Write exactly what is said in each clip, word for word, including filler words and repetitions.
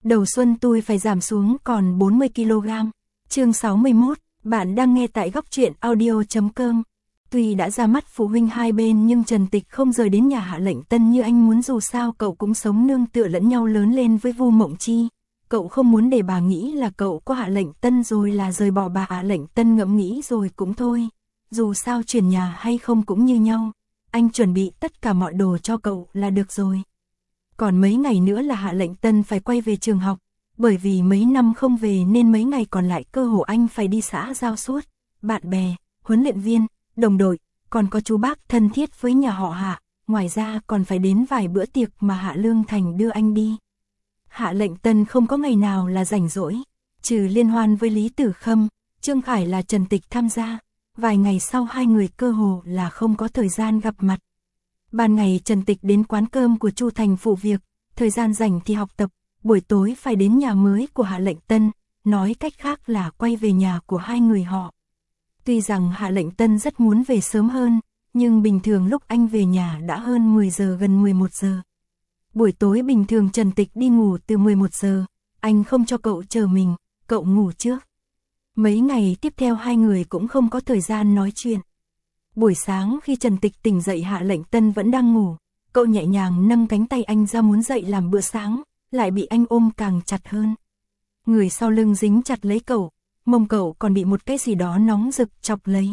Đầu xuân tôi phải giảm xuống còn bốn mươi ki lô gam. Chương sáu mươi mốt, bạn đang nghe tại góc truyện audio chấm com. Tuy đã ra mắt phụ huynh hai bên nhưng Trần Tịch không rời đến nhà Hạ Lệnh Tân như anh muốn, dù sao cậu cũng sống nương tựa lẫn nhau lớn lên với Vu Mộng Chi. Cậu không muốn để bà nghĩ là cậu có Hạ Lệnh Tân rồi là rời bỏ bà. Hạ Lệnh Tân ngẫm nghĩ rồi cũng thôi. Dù sao chuyển nhà hay không cũng như nhau. Anh chuẩn bị tất cả mọi đồ cho cậu là được rồi. Còn mấy ngày nữa là Hạ Lệnh Tân phải quay về trường học. Bởi vì mấy năm không về nên mấy ngày còn lại cơ hồ anh phải đi xã giao suốt. Bạn bè, huấn luyện viên, đồng đội, còn có chú bác thân thiết với nhà họ Hạ. Ngoài ra còn phải đến vài bữa tiệc mà Hạ Lương Thành đưa anh đi. Hạ Lệnh Tân không có ngày nào là rảnh rỗi. Trừ liên hoan với Lý Tử Khâm, Trương Khải là Trần Tịch tham gia. Vài ngày sau hai người cơ hồ là không có thời gian gặp mặt. Ban ngày Trần Tịch đến quán cơm của Chu Thành phụ việc, thời gian rảnh thì học tập, buổi tối phải đến nhà mới của Hạ Lệnh Tân, nói cách khác là quay về nhà của hai người họ. Tuy rằng Hạ Lệnh Tân rất muốn về sớm hơn, nhưng bình thường lúc anh về nhà đã hơn mười giờ, gần mười một giờ. Buổi tối bình thường Trần Tịch đi ngủ từ mười một giờ, anh không cho cậu chờ mình, cậu ngủ trước. Mấy ngày tiếp theo hai người cũng không có thời gian nói chuyện. Buổi sáng khi Trần Tịch tỉnh dậy Hạ Lệnh Tân vẫn đang ngủ, cậu nhẹ nhàng nâng cánh tay anh ra muốn dậy làm bữa sáng, lại bị anh ôm càng chặt hơn. Người sau lưng dính chặt lấy cậu, mông cậu còn bị một cái gì đó nóng rực chọc lấy.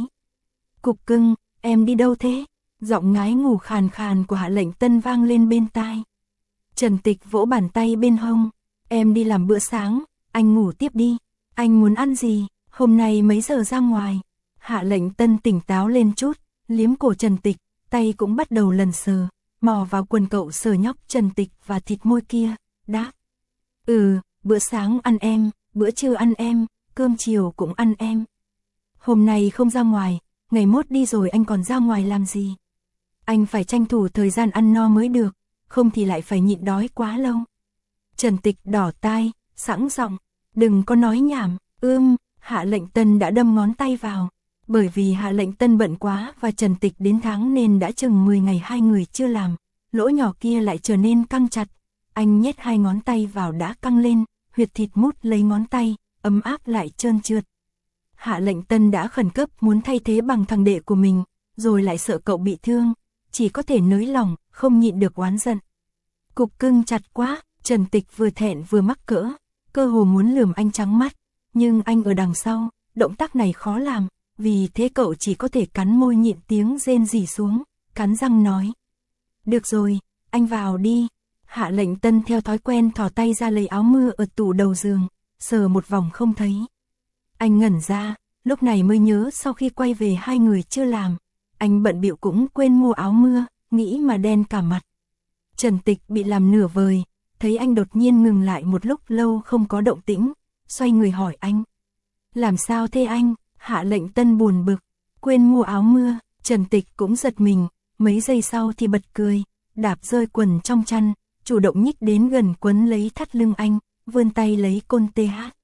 Cục cưng, em đi đâu thế? Giọng ngái ngủ khàn khàn của Hạ Lệnh Tân vang lên bên tai. Trần Tịch vỗ bàn tay bên hông, em đi làm bữa sáng, anh ngủ tiếp đi. Anh muốn ăn gì? Hôm nay mấy giờ ra ngoài? Hạ Lệnh Tân tỉnh táo lên chút, liếm cổ Trần Tịch, tay cũng bắt đầu lần sờ, mò vào quần cậu sờ nhóc Trần Tịch và thịt môi kia, đáp. Ừ, bữa sáng ăn em, bữa trưa ăn em, cơm chiều cũng ăn em. Hôm nay không ra ngoài, ngày mốt đi rồi anh còn ra ngoài làm gì? Anh phải tranh thủ thời gian ăn no mới được, không thì lại phải nhịn đói quá lâu. Trần Tịch đỏ tai, sẵn giọng, đừng có nói nhảm, ưm, Hạ Lệnh Tân đã đâm ngón tay vào. Bởi vì Hạ Lệnh Tân bận quá và Trần Tịch đến tháng nên đã chừng mười ngày hai người chưa làm, lỗ nhỏ kia lại trở nên căng chặt. Anh nhét hai ngón tay vào đã căng lên, huyệt thịt mút lấy ngón tay, ấm áp lại trơn trượt. Hạ Lệnh Tân đã khẩn cấp muốn thay thế bằng thằng đệ của mình, rồi lại sợ cậu bị thương, chỉ có thể nới lòng, không nhịn được oán giận. Cục cưng chặt quá, Trần Tịch vừa thẹn vừa mắc cỡ, cơ hồ muốn lườm anh trắng mắt, nhưng anh ở đằng sau, động tác này khó làm. Vì thế cậu chỉ có thể cắn môi nhịn tiếng rên rỉ xuống, cắn răng nói. Được rồi, anh vào đi. Hạ Lệnh Tân theo thói quen thò tay ra lấy áo mưa ở tủ đầu giường, sờ một vòng không thấy. Anh ngẩn ra, lúc này mới nhớ sau khi quay về hai người chưa làm. Anh bận bịu cũng quên mua áo mưa, nghĩ mà đen cả mặt. Trần Tịch bị làm nửa vời, thấy anh đột nhiên ngừng lại một lúc lâu không có động tĩnh, xoay người hỏi anh. Làm sao thế anh? Hạ Lệnh Tân buồn bực, quên mua áo mưa. Trần Tịch cũng giật mình, mấy giây sau thì bật cười, đạp rơi quần trong chăn, chủ động nhích đến gần quấn lấy thắt lưng anh, vươn tay lấy côn tê hát.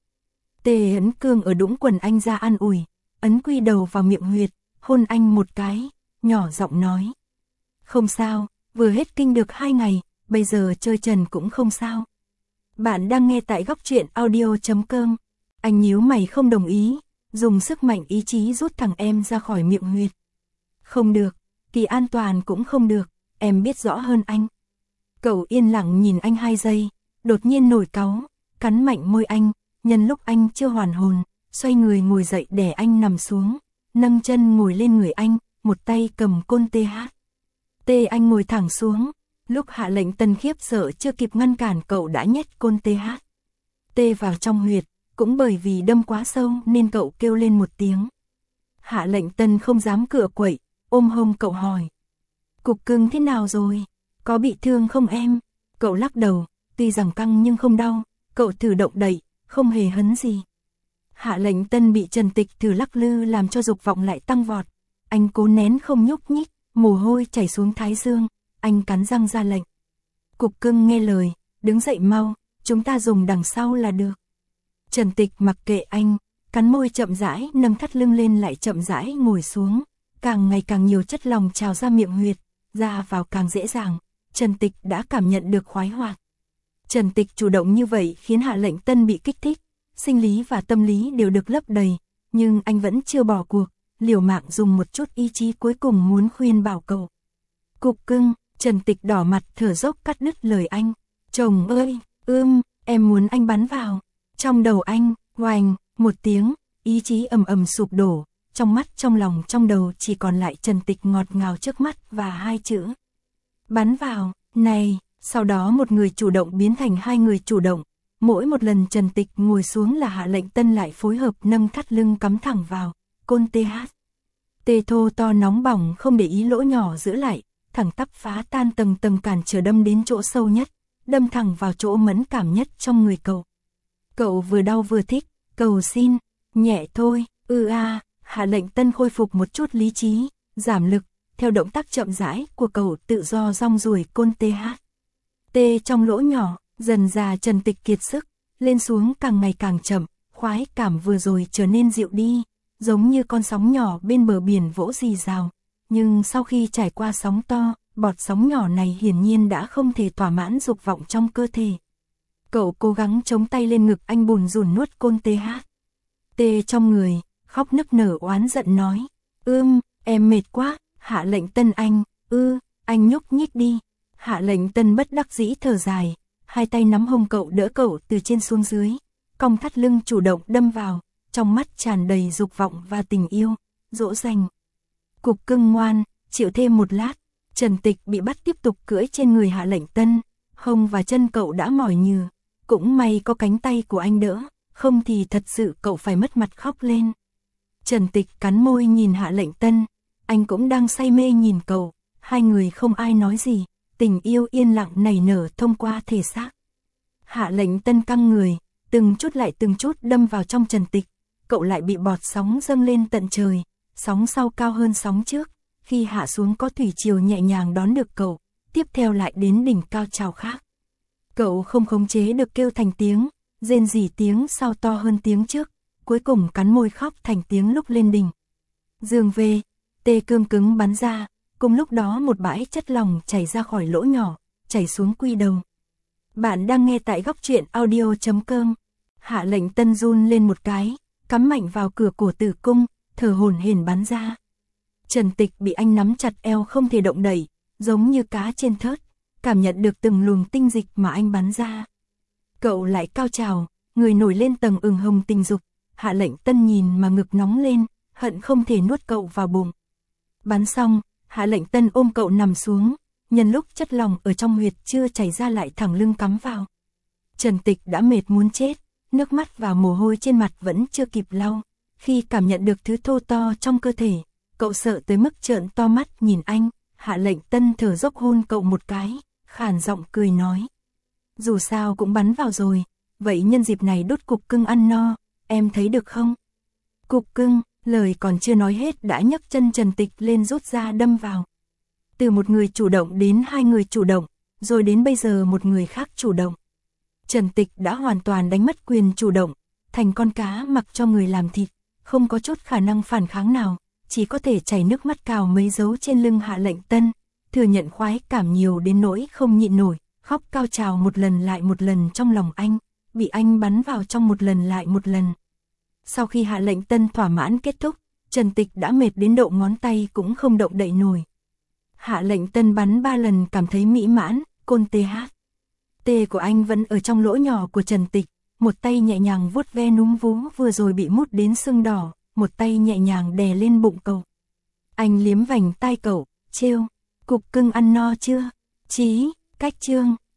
Tê ấn cương ở đũng quần anh ra an ủi, ấn quy đầu vào miệng huyệt, hôn anh một cái, nhỏ giọng nói. Không sao, vừa hết kinh được hai ngày, bây giờ chơi trần cũng không sao. Bạn đang nghe tại góc truyện audio chấm com. Anh nhíu mày không đồng ý, dùng sức mạnh ý chí rút thằng em ra khỏi miệng huyệt. Không được, Kỳ an toàn cũng không được, em biết rõ hơn anh. Cậu yên lặng nhìn anh hai giây, đột nhiên nổi cáu, cắn mạnh môi anh, nhân lúc anh chưa hoàn hồn, xoay người ngồi dậy để anh nằm xuống, nâng chân ngồi lên người anh, một tay cầm côn tê hát. Tê anh ngồi thẳng xuống, lúc Hạ Lệnh Tân khiếp sợ chưa kịp ngăn cản cậu đã nhét côn tê hát. Tê vào trong huyệt. Cũng bởi vì đâm quá sâu nên cậu kêu lên một tiếng. Hạ Lệnh Tân không dám cựa quậy, ôm hông cậu hỏi. Cục cưng thế nào rồi? Có bị thương không em? Cậu lắc đầu, tuy rằng căng nhưng không đau, cậu thử động đậy, không hề hấn gì. Hạ Lệnh Tân bị Trần Tịch thử lắc lư làm cho dục vọng lại tăng vọt. Anh cố nén không nhúc nhích, mồ hôi chảy xuống thái dương, anh cắn răng ra lệnh. Cục cưng nghe lời, đứng dậy mau, chúng ta dùng đằng sau là được. Trần Tịch mặc kệ anh, cắn môi chậm rãi, nâng thắt lưng lên lại chậm rãi ngồi xuống, càng ngày càng nhiều chất lòng trào ra miệng huyệt, ra vào càng dễ dàng, Trần Tịch đã cảm nhận được khoái hoạt. Trần Tịch chủ động như vậy khiến Hạ Lệnh Tân bị kích thích, sinh lý và tâm lý đều được lấp đầy, nhưng anh vẫn chưa bỏ cuộc, liều mạng dùng một chút ý chí cuối cùng muốn khuyên bảo cậu. Cục cưng, Trần Tịch đỏ mặt thở dốc cắt đứt lời anh. Chồng ơi, ưm, em muốn anh bắn vào. Trong đầu anh, oành, một tiếng, ý chí ầm ầm sụp đổ, trong mắt trong lòng trong đầu chỉ còn lại Trần Tịch ngọt ngào trước mắt và hai chữ. Bắn vào, này, sau đó một người chủ động biến thành hai người chủ động. Mỗi một lần Trần Tịch ngồi xuống là Hạ Lệnh Tân lại phối hợp nâng thắt lưng cắm thẳng vào, côn tê hát. Tê thô to nóng bỏng không để ý lỗ nhỏ giữ lại, thẳng tắp phá tan tầng tầng cản trở đâm đến chỗ sâu nhất, đâm thẳng vào chỗ mẫn cảm nhất trong người cậu. Cậu vừa đau vừa thích, cầu xin, nhẹ thôi, ư ừ a, Hạ Lệnh Tân khôi phục một chút lý trí, giảm lực, theo động tác chậm rãi của cậu tự do rong ruổi côn tê hát. Tê trong lỗ nhỏ, dần già Trần Tịch kiệt sức, lên xuống càng ngày càng chậm, khoái cảm vừa rồi trở nên dịu đi, giống như con sóng nhỏ bên bờ biển vỗ rì rào. Nhưng sau khi trải qua sóng to, bọt sóng nhỏ này hiển nhiên đã không thể thỏa mãn dục vọng trong cơ thể. Cậu cố gắng chống tay lên ngực anh bùn rùn nuốt côn tê hát. Tê trong người, khóc nức nở oán giận nói, ưm, em mệt quá, Hạ Lệnh Tân anh, ư, anh nhúc nhích đi. Hạ Lệnh Tân bất đắc dĩ thở dài, hai tay nắm hông cậu đỡ cậu từ trên xuống dưới, cong thắt lưng chủ động đâm vào, trong mắt tràn đầy dục vọng và tình yêu, dỗ dành. Cục cưng ngoan, chịu thêm một lát, Trần Tịch bị bắt tiếp tục cưỡi trên người Hạ Lệnh Tân, hông và chân cậu đã mỏi nhừ, cũng may có cánh tay của anh đỡ, không thì thật sự cậu phải mất mặt khóc lên. Trần Tịch cắn môi nhìn Hạ Lệnh Tân, anh cũng đang say mê nhìn cậu, hai người không ai nói gì, tình yêu yên lặng nảy nở thông qua thể xác. Hạ Lệnh Tân căng người, từng chút lại từng chút đâm vào trong Trần Tịch, cậu lại bị bọt sóng dâng lên tận trời, sóng sau cao hơn sóng trước, khi hạ xuống có thủy triều nhẹ nhàng đón được cậu, tiếp theo lại đến đỉnh cao trào khác. Cậu không khống chế được kêu thành tiếng, rên rỉ tiếng sau to hơn tiếng trước, cuối cùng cắn môi khóc thành tiếng lúc lên đỉnh. Dương về, tê cương cứng bắn ra, cùng lúc đó một bãi chất lỏng chảy ra khỏi lỗ nhỏ, chảy xuống quy đầu. Bạn đang nghe tại góc truyện audio chấm com. Hạ Lệnh Tân run lên một cái, cắm mạnh vào cửa cổ tử cung, thở hổn hển bắn ra. Trần Tịch bị anh nắm chặt eo không thể động đậy, giống như cá trên thớt, cảm nhận được từng luồng tinh dịch mà anh bắn ra. Cậu lại cao trào, người nổi lên tầng ửng hồng tình dục, Hạ Lệnh Tân nhìn mà ngực nóng lên, hận không thể nuốt cậu vào bụng. Bắn xong, Hạ Lệnh Tân ôm cậu nằm xuống, nhân lúc chất lỏng ở trong huyệt chưa chảy ra lại thẳng lưng cắm vào. Trần Tịch đã mệt muốn chết, nước mắt và mồ hôi trên mặt vẫn chưa kịp lau. Khi cảm nhận được thứ thô to trong cơ thể, cậu sợ tới mức trợn to mắt nhìn anh. Hạ Lệnh Tân thở dốc hôn cậu một cái, khàn giọng cười nói. Dù sao cũng bắn vào rồi, vậy nhân dịp này đút cục cưng ăn no, em thấy được không? Cục cưng, lời còn chưa nói hết đã nhấc chân Trần Tịch lên rút ra đâm vào. Từ một người chủ động đến hai người chủ động, rồi đến bây giờ một người khác chủ động. Trần Tịch đã hoàn toàn đánh mất quyền chủ động, thành con cá mặc cho người làm thịt, không có chút khả năng phản kháng nào, chỉ có thể chảy nước mắt cào mấy dấu trên lưng Hạ Lệnh Tân, thừa nhận khoái cảm nhiều đến nỗi không nhịn nổi, khóc cao trào một lần lại một lần trong lòng anh, bị anh bắn vào trong một lần lại một lần. Sau khi Hạ Lệnh Tân thỏa mãn kết thúc, Trần Tịch đã mệt đến độ ngón tay cũng không động đậy nổi. Hạ Lệnh Tân bắn ba lần cảm thấy mỹ mãn, côn tê hát. Tê của anh vẫn ở trong lỗ nhỏ của Trần Tịch, một tay nhẹ nhàng vuốt ve núm vú vừa rồi bị mút đến sưng đỏ, một tay nhẹ nhàng đè lên bụng cậu. Anh liếm vành tai cậu, trêu, cục cưng ăn no chưa? Chí, cách chương.